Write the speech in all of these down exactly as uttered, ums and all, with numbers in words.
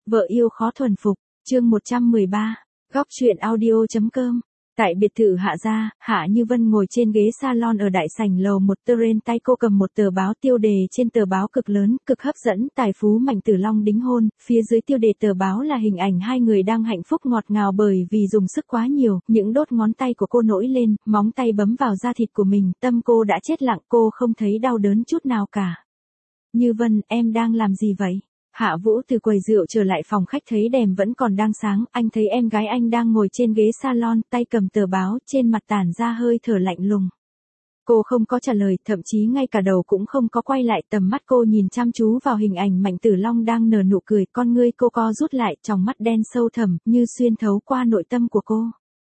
Vợ yêu khó thuần phục, chương một trăm mười ba, góc truyện audio.com. Tại biệt thự Hạ gia, Hạ Như Vân ngồi trên ghế salon ở đại sảnh lầu một, trên tay cô cầm một tờ báo, tiêu đề trên tờ báo cực lớn, cực hấp dẫn, tài phú Mạnh Tử Long đính hôn, phía dưới tiêu đề tờ báo là hình ảnh hai người đang hạnh phúc ngọt ngào bởi vì dùng sức quá nhiều, những đốt ngón tay của cô nổi lên, móng tay bấm vào da thịt của mình, tâm cô đã chết lặng, cô không thấy đau đớn chút nào cả. Như Vân, em đang làm gì vậy? Hạ Vũ từ quầy rượu trở lại phòng khách thấy đèn vẫn còn đang sáng, anh thấy em gái anh đang ngồi trên ghế salon, tay cầm tờ báo, trên mặt tản ra hơi thở lạnh lùng. Cô không có trả lời, thậm chí ngay cả đầu cũng không có quay lại, tầm mắt cô nhìn chăm chú vào hình ảnh Mạnh Tử Long đang nở nụ cười, con ngươi cô co rút lại, tròng mắt đen sâu thẳm, như xuyên thấu qua nội tâm của cô.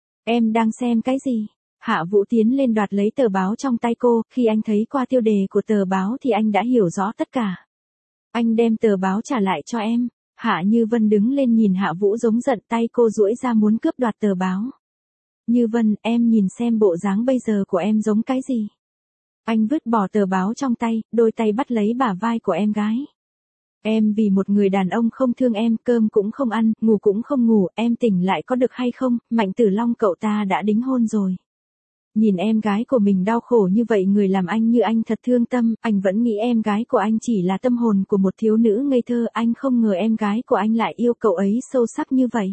Em đang xem cái gì? Hạ Vũ tiến lên đoạt lấy tờ báo trong tay cô, khi anh thấy qua tiêu đề của tờ báo thì anh đã hiểu rõ tất cả. Anh đem tờ báo trả lại cho em. Hạ Như Vân đứng lên nhìn Hạ Vũ giống giận, tay cô duỗi ra muốn cướp đoạt tờ báo. Như Vân, em nhìn xem bộ dáng bây giờ của em giống cái gì? Anh vứt bỏ tờ báo trong tay, đôi tay bắt lấy bả vai của em gái. Em vì một người đàn ông không thương em, cơm cũng không ăn, ngủ cũng không ngủ, em tỉnh lại có được hay không? Mạnh Tử Long cậu ta đã đính hôn rồi. Nhìn em gái của mình đau khổ như vậy, người làm anh như anh thật thương tâm, anh vẫn nghĩ em gái của anh chỉ là tâm hồn của một thiếu nữ ngây thơ, anh không ngờ em gái của anh lại yêu cậu ấy sâu sắc như vậy.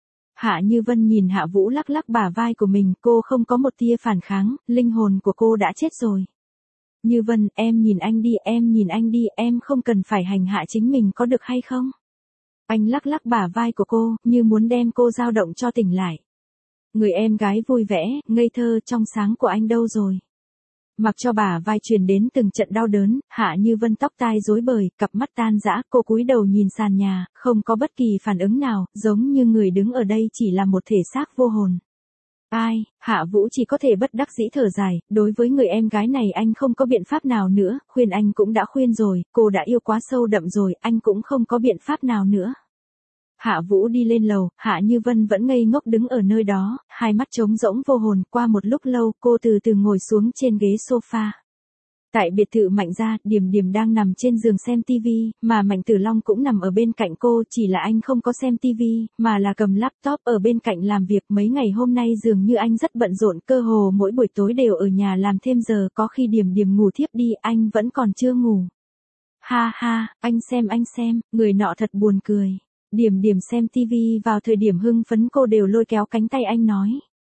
Hạ Như Vân nhìn Hạ Vũ lắc lắc bả vai của mình, cô không có một tia phản kháng, linh hồn của cô đã chết rồi. Như Vân, em nhìn anh đi, em nhìn anh đi, em không cần phải hành hạ chính mình có được hay không? Anh lắc lắc bả vai của cô, như muốn đem cô dao động cho tỉnh lại. Người em gái vui vẻ, ngây thơ, trong sáng của anh đâu rồi? Mặc cho bả vai truyền đến từng trận đau đớn, Hạ Như Vân tóc tai rối bời, cặp mắt tan rã, cô cúi đầu nhìn sàn nhà, không có bất kỳ phản ứng nào, giống như người đứng ở đây chỉ là một thể xác vô hồn. Ai? Hạ Vũ chỉ có thể bất đắc dĩ thở dài, đối với người em gái này anh không có biện pháp nào nữa, khuyên anh cũng đã khuyên rồi, cô đã yêu quá sâu đậm rồi, anh cũng không có biện pháp nào nữa. Hạ Vũ đi lên lầu, Hạ Như Vân vẫn ngây ngốc đứng ở nơi đó, hai mắt trống rỗng vô hồn, qua một lúc lâu, cô từ từ ngồi xuống trên ghế sofa. Tại biệt thự Mạnh gia, Điềm Điềm đang nằm trên giường xem tivi, mà Mạnh Tử Long cũng nằm ở bên cạnh cô, chỉ là anh không có xem tivi, mà là cầm laptop ở bên cạnh làm việc. Mấy ngày hôm nay dường như anh rất bận rộn, cơ hồ mỗi buổi tối đều ở nhà làm thêm giờ, có khi Điềm Điềm ngủ thiếp đi, anh vẫn còn chưa ngủ. Ha ha, anh xem anh xem, người nọ thật buồn cười. Điềm Điềm xem tivi vào thời điểm hưng phấn, cô đều lôi kéo cánh tay anh nói.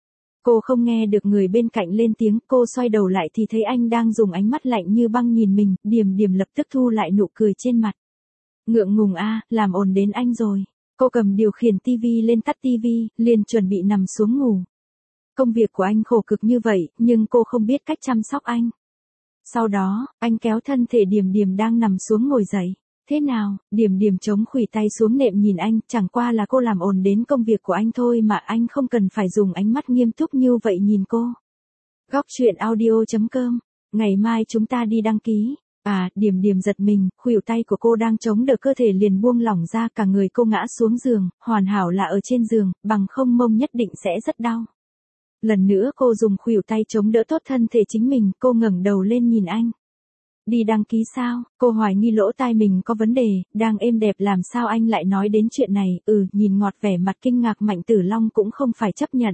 Cô không nghe được người bên cạnh lên tiếng, cô xoay đầu lại thì thấy anh đang dùng ánh mắt lạnh như băng nhìn mình, Điềm Điềm lập tức thu lại nụ cười trên mặt. Ngượng ngùng a, làm ồn đến anh rồi. Cô cầm điều khiển tivi lên tắt tivi, liền chuẩn bị nằm xuống ngủ. Công việc của anh khổ cực như vậy, nhưng cô không biết cách chăm sóc anh. Sau đó, anh kéo thân thể Điềm Điềm đang nằm xuống ngồi dậy. Thế nào? Điềm Điềm chống khuỷu tay xuống nệm nhìn anh, chẳng qua là cô làm ồn đến công việc của anh thôi mà anh không cần phải dùng ánh mắt nghiêm túc như vậy nhìn cô. Góc truyện audio.com. Ngày mai chúng ta đi đăng ký. À, Điềm Điềm giật mình, khuỷu tay của cô đang chống đỡ cơ thể liền buông lỏng ra, cả người cô ngã xuống giường, hoàn hảo là ở trên giường, bằng không mông nhất định sẽ rất đau. Lần nữa cô dùng khuỷu tay chống đỡ tốt thân thể chính mình, cô ngẩng đầu lên nhìn anh. Đi đăng ký sao? Cô hoài nghi lỗ tai mình có vấn đề, đang êm đẹp làm sao anh lại nói đến chuyện này, ừ, nhìn ngọt vẻ mặt kinh ngạc Mạnh Tử Long cũng không phải chấp nhận.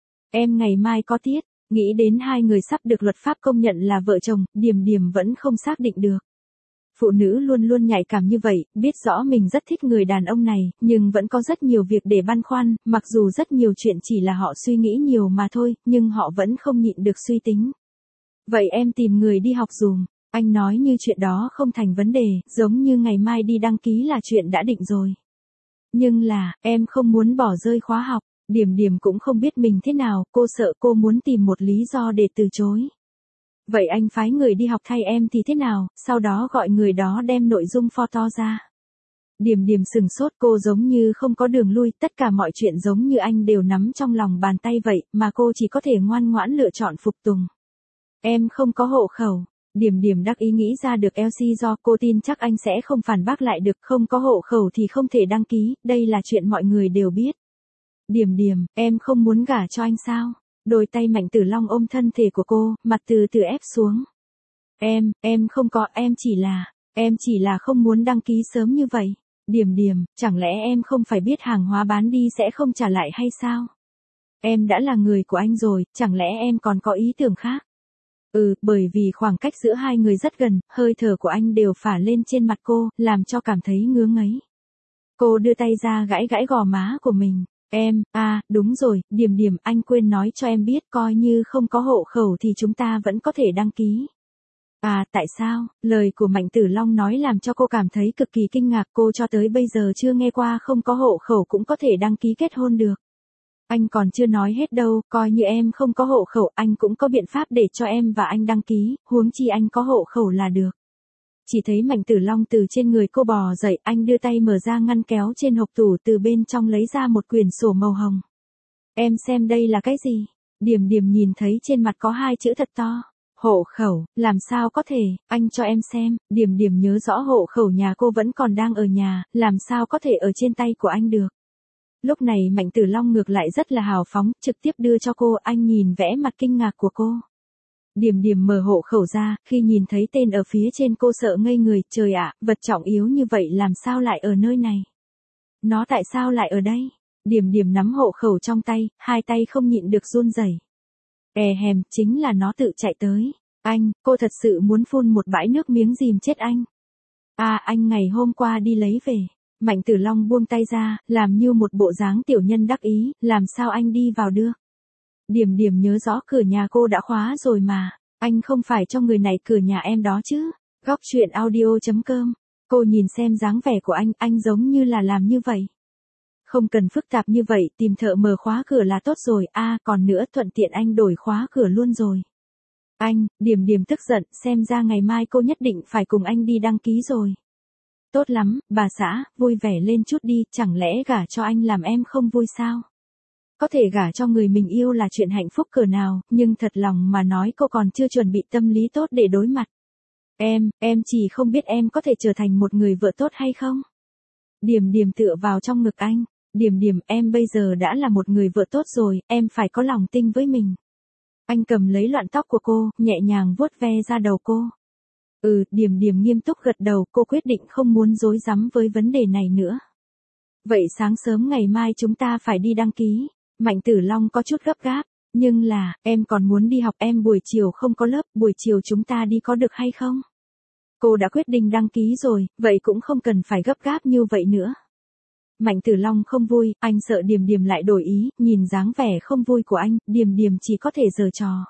Em ngày mai có tiết, nghĩ đến hai người sắp được luật pháp công nhận là vợ chồng, Điềm Điềm vẫn không xác định được. Phụ nữ luôn luôn nhạy cảm như vậy, biết rõ mình rất thích người đàn ông này, nhưng vẫn có rất nhiều việc để băn khoăn, mặc dù rất nhiều chuyện chỉ là họ suy nghĩ nhiều mà thôi, nhưng họ vẫn không nhịn được suy tính. Vậy em tìm người đi học dùm. Anh nói như chuyện đó không thành vấn đề, giống như ngày mai đi đăng ký là chuyện đã định rồi. Nhưng là, em không muốn bỏ rơi khóa học, Điềm Điềm cũng không biết mình thế nào, cô sợ cô muốn tìm một lý do để từ chối. Vậy anh phái người đi học thay em thì thế nào, sau đó gọi người đó đem nội dung photo ra. Điềm Điềm sừng sốt, cô giống như không có đường lui, tất cả mọi chuyện giống như anh đều nắm trong lòng bàn tay vậy, mà cô chỉ có thể ngoan ngoãn lựa chọn phục tùng. Em không có hộ khẩu. Điềm Điềm đắc ý nghĩ ra được lờ xê do, cô tin chắc anh sẽ không phản bác lại được, không có hộ khẩu thì không thể đăng ký, đây là chuyện mọi người đều biết. Điềm Điềm, em không muốn gả cho anh sao? Đôi tay Mạnh Tử Long ôm thân thể của cô, mặt từ từ ép xuống. Em, em không có, em chỉ là, em chỉ là không muốn đăng ký sớm như vậy. Điềm điềm, chẳng lẽ em không phải biết hàng hóa bán đi sẽ không trả lại hay sao? Em đã là người của anh rồi, chẳng lẽ em còn có ý tưởng khác? Ừ, bởi vì khoảng cách giữa hai người rất gần, hơi thở của anh đều phả lên trên mặt cô, làm cho cảm thấy ngứa ngấy. Cô đưa tay ra gãi gãi gò má của mình. Em, à, đúng rồi, Điềm Điềm, anh quên nói cho em biết, coi như không có hộ khẩu thì chúng ta vẫn có thể đăng ký. À, tại sao? Lời của Mạnh Tử Long nói làm cho cô cảm thấy cực kỳ kinh ngạc, cô cho tới bây giờ chưa nghe qua không có hộ khẩu cũng có thể đăng ký kết hôn được. Anh còn chưa nói hết đâu, coi như em không có hộ khẩu, anh cũng có biện pháp để cho em và anh đăng ký, huống chi anh có hộ khẩu là được. Chỉ thấy Mạnh Tử Long từ trên người cô bò dậy, anh đưa tay mở ra ngăn kéo trên hộc tủ, từ bên trong lấy ra một quyển sổ màu hồng. Em xem đây là cái gì? Điềm Điềm nhìn thấy trên mặt có hai chữ thật to. Hộ khẩu, làm sao có thể, anh cho em xem. Điềm Điềm nhớ rõ hộ khẩu nhà cô vẫn còn đang ở nhà, làm sao có thể ở trên tay của anh được. Lúc này Mạnh Tử Long ngược lại rất là hào phóng, trực tiếp đưa cho cô, anh nhìn vẽ mặt kinh ngạc của cô. Điềm Điềm mở hộ khẩu ra, khi nhìn thấy tên ở phía trên cô sợ ngây người, trời ạ, vật trọng yếu như vậy làm sao lại ở nơi này? Nó tại sao lại ở đây? Điềm Điềm nắm hộ khẩu trong tay, hai tay không nhịn được run rẩy. È hèm, chính là nó tự chạy tới. Anh, cô thật sự muốn phun một bãi nước miếng dìm chết anh. À, anh ngày hôm qua đi lấy về. Mạnh Tử Long buông tay ra, làm như một bộ dáng tiểu nhân đắc ý, làm sao anh đi vào được? Điềm Điềm nhớ rõ cửa nhà cô đã khóa rồi mà, anh không phải cho người này cửa nhà em đó chứ. Góc truyện audio chấm com. Cô nhìn xem dáng vẻ của anh, anh giống như là làm như vậy. Không cần phức tạp như vậy, tìm thợ mở khóa cửa là tốt rồi, a à, còn nữa thuận tiện anh đổi khóa cửa luôn rồi. Anh, Điềm Điềm tức giận, xem ra ngày mai cô nhất định phải cùng anh đi đăng ký rồi. Tốt lắm, bà xã, vui vẻ lên chút đi, chẳng lẽ gả cho anh làm em không vui sao? Có thể gả cho người mình yêu là chuyện hạnh phúc cỡ nào, nhưng thật lòng mà nói cô còn chưa chuẩn bị tâm lý tốt để đối mặt. Em, em chỉ không biết em có thể trở thành một người vợ tốt hay không? Điềm Điềm tựa vào trong ngực anh. Điềm Điềm, em bây giờ đã là một người vợ tốt rồi, em phải có lòng tin với mình. Anh cầm lấy loạn tóc của cô, nhẹ nhàng vuốt ve ra đầu cô. Ừ, Điềm Điềm nghiêm túc gật đầu, cô quyết định không muốn rối rắm với vấn đề này nữa. Vậy sáng sớm ngày mai chúng ta phải đi đăng ký. Mạnh Tử Long có chút gấp gáp, nhưng là, em còn muốn đi học, em buổi chiều không có lớp, buổi chiều chúng ta đi có được hay không? Cô đã quyết định đăng ký rồi, vậy cũng không cần phải gấp gáp như vậy nữa. Mạnh Tử Long không vui, anh sợ Điềm Điềm lại đổi ý, nhìn dáng vẻ không vui của anh, Điềm Điềm chỉ có thể giở trò.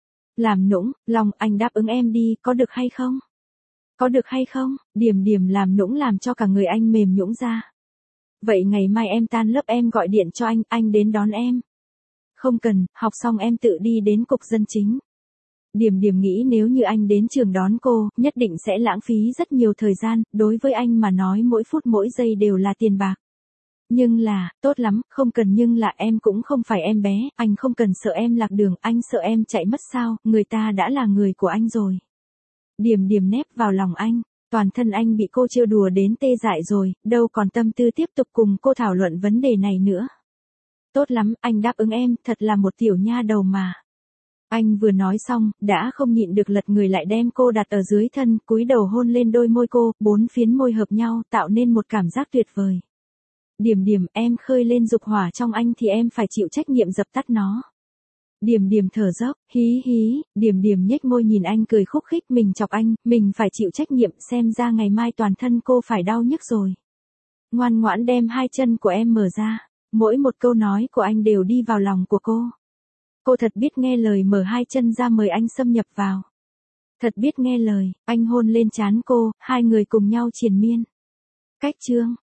Làm nũng, Long, anh đáp ứng em đi, có được hay không? Có được hay không? Điềm Điềm làm nũng làm cho cả người anh mềm nhũn ra. Vậy ngày mai em tan lớp em gọi điện cho anh, anh đến đón em. Không cần, học xong em tự đi đến cục dân chính. Điềm Điềm nghĩ nếu như anh đến trường đón cô, nhất định sẽ lãng phí rất nhiều thời gian, đối với anh mà nói mỗi phút mỗi giây đều là tiền bạc. Nhưng là, tốt lắm, không cần nhưng là em cũng không phải em bé, anh không cần sợ em lạc đường, anh sợ em chạy mất sao, người ta đã là người của anh rồi. Điềm Điềm nép vào lòng anh, toàn thân anh bị cô trêu đùa đến tê dại rồi, đâu còn tâm tư tiếp tục cùng cô thảo luận vấn đề này nữa. Tốt lắm, anh đáp ứng em, thật là một tiểu nha đầu mà. Anh vừa nói xong, đã không nhịn được lật người lại đem cô đặt ở dưới thân, cúi đầu hôn lên đôi môi cô, bốn phiến môi hợp nhau tạo nên một cảm giác tuyệt vời. Điềm Điềm, em khơi lên dục hỏa trong anh thì em phải chịu trách nhiệm dập tắt nó. Điềm Điềm thở dốc, hí hí, Điềm Điềm nhếch môi nhìn anh cười khúc khích, mình chọc anh, mình phải chịu trách nhiệm, xem ra ngày mai toàn thân cô phải đau nhức rồi. Ngoan ngoãn đem hai chân của em mở ra, mỗi một câu nói của anh đều đi vào lòng của cô. Cô thật biết nghe lời, mở hai chân ra mời anh xâm nhập vào. Thật biết nghe lời, anh hôn lên trán cô, hai người cùng nhau triền miên. Cách chương